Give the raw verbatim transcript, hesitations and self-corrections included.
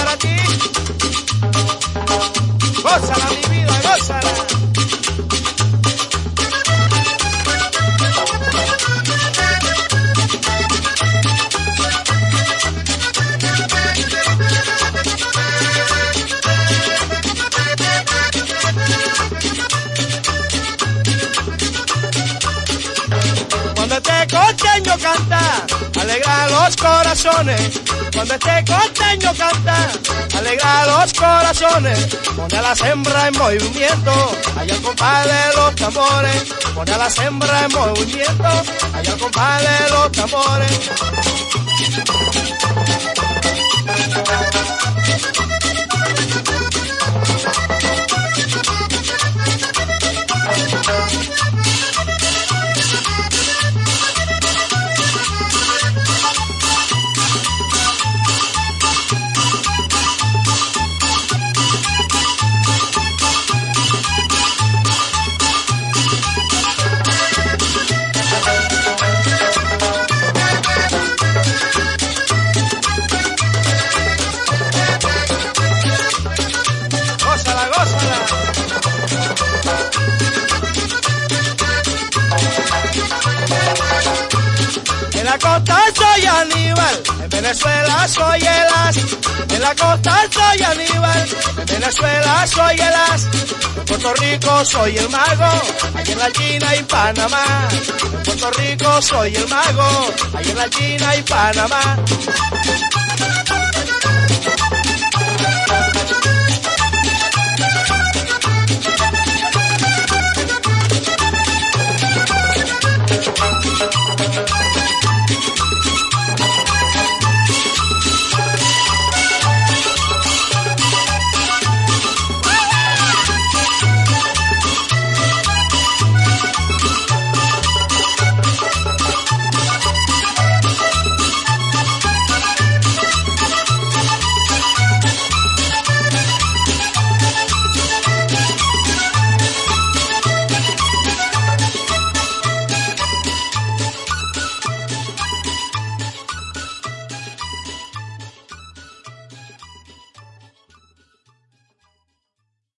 para ti. Gózala, mi vida, gózala. Cuando este costeño canta, alegra los corazones. Cuando este costeño canta, alegra los corazones. Pone a la hembras en movimiento, allá el compadre de los tambores. Pone a la hembras en movimiento, allá el compadre de los tambores. En la costa soy Aníbal, en Venezuela soy el as. En la costa soy Aníbal, en Venezuela soy el as. En Puerto Rico soy el mago, allí en la China y Panamá. En Puerto Rico soy el mago, allí en la China y Panamá.